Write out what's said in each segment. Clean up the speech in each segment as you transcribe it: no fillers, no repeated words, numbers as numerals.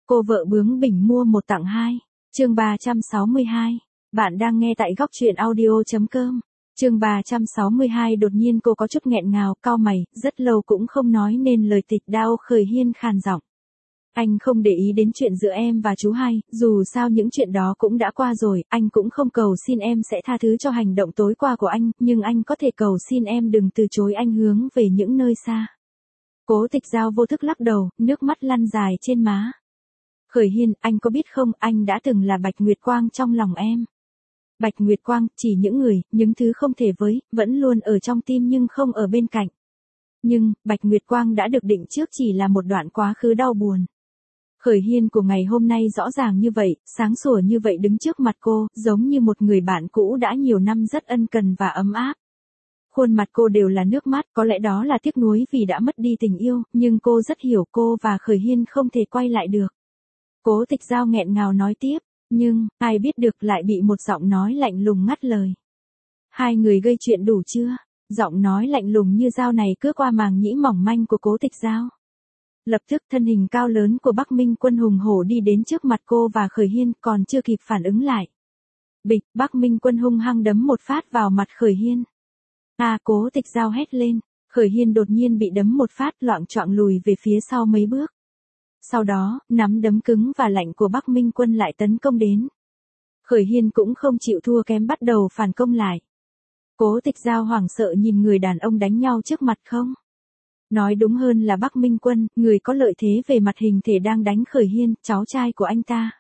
Cô vợ bướng bỉnh mua một tặng hai. Chương 362. Bạn đang nghe tại góc truyện audio.com. Chương 362 đột nhiên cô có chút nghẹn ngào, cau mày, rất lâu cũng không nói nên lời tịch đao Khởi Hiên khàn giọng. Anh không để ý đến chuyện giữa em và chú hai, dù sao những chuyện đó cũng đã qua rồi, anh cũng không cầu xin em sẽ tha thứ cho hành động tối qua của anh, nhưng anh có thể cầu xin em đừng từ chối anh hướng về những nơi xa. Cố Tịch Giao vô thức lắc đầu, nước mắt lăn dài trên má. Khởi Hiên, anh có biết không, anh đã từng là Bạch Nguyệt Quang trong lòng em. Bạch Nguyệt Quang, chỉ những người, những thứ không thể với, vẫn luôn ở trong tim nhưng không ở bên cạnh. Nhưng, Bạch Nguyệt Quang đã được định trước chỉ là một đoạn quá khứ đau buồn. Khởi Hiên của ngày hôm nay rõ ràng như vậy, sáng sủa như vậy đứng trước mặt cô, giống như một người bạn cũ đã nhiều năm rất ân cần và ấm áp. Khuôn mặt cô đều là nước mắt, có lẽ đó là tiếc nuối vì đã mất đi tình yêu, nhưng cô rất hiểu cô và Khởi Hiên không thể quay lại được. Cố Tịch Giao nghẹn ngào nói tiếp, nhưng, ai biết được lại bị một giọng nói lạnh lùng ngắt lời. Hai người gây chuyện đủ chưa? Giọng nói lạnh lùng như dao này cứa qua màng nhĩ mỏng manh của Cố Tịch Giao. Lập tức thân hình cao lớn của Bắc Minh Quân hùng hổ đi đến trước mặt cô và Khởi Hiên, còn chưa kịp phản ứng lại. Bịch, Bắc Minh Quân hung hăng đấm một phát vào mặt Khởi Hiên. Cố Tịch Giao hét lên. Khởi Hiên đột nhiên bị đấm một phát, loạng choạng lùi về phía sau mấy bước. Sau đó, nắm đấm cứng và lạnh của Bắc Minh Quân lại tấn công đến. Khởi Hiên cũng không chịu thua kém bắt đầu phản công lại. Cố Tịch Giao hoảng sợ nhìn người đàn ông đánh nhau trước mặt không. Nói đúng hơn là Bắc Minh Quân, người có lợi thế về mặt hình thể đang đánh Khởi Hiên, cháu trai của anh ta.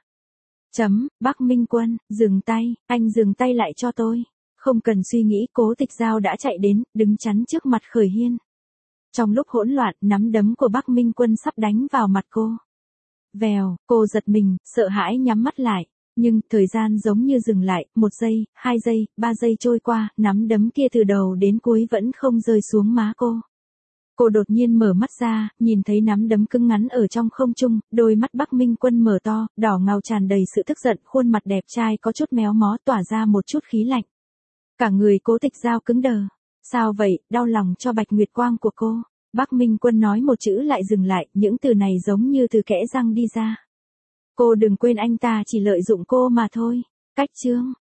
Bắc Minh Quân, dừng tay, anh dừng tay lại cho tôi. Không cần suy nghĩ, Cố Tịch Giao đã chạy đến, đứng chắn trước mặt Khởi Hiên. Trong lúc hỗn loạn, nắm đấm của Bắc Minh Quân sắp đánh vào mặt cô. Vèo, cô giật mình, sợ hãi nhắm mắt lại. Nhưng, thời gian giống như dừng lại, 1 giây, 2 giây, 3 giây trôi qua, nắm đấm kia từ đầu đến cuối vẫn không rơi xuống má cô. Cô đột nhiên mở mắt ra, nhìn thấy nắm đấm cứng ngắn ở trong không trung, đôi mắt Bắc Minh Quân mở to, đỏ ngầu tràn đầy sự tức giận, khuôn mặt đẹp trai có chút méo mó tỏa ra một chút khí lạnh. Cả người Cố Tịch Giao cứng đờ. Sao vậy, đau lòng cho Bạch Nguyệt Quang của cô. Bắc Minh Quân nói một chữ lại dừng lại, những từ này giống như từ kẽ răng đi ra. Cô đừng quên anh ta chỉ lợi dụng cô mà thôi. Cách chương.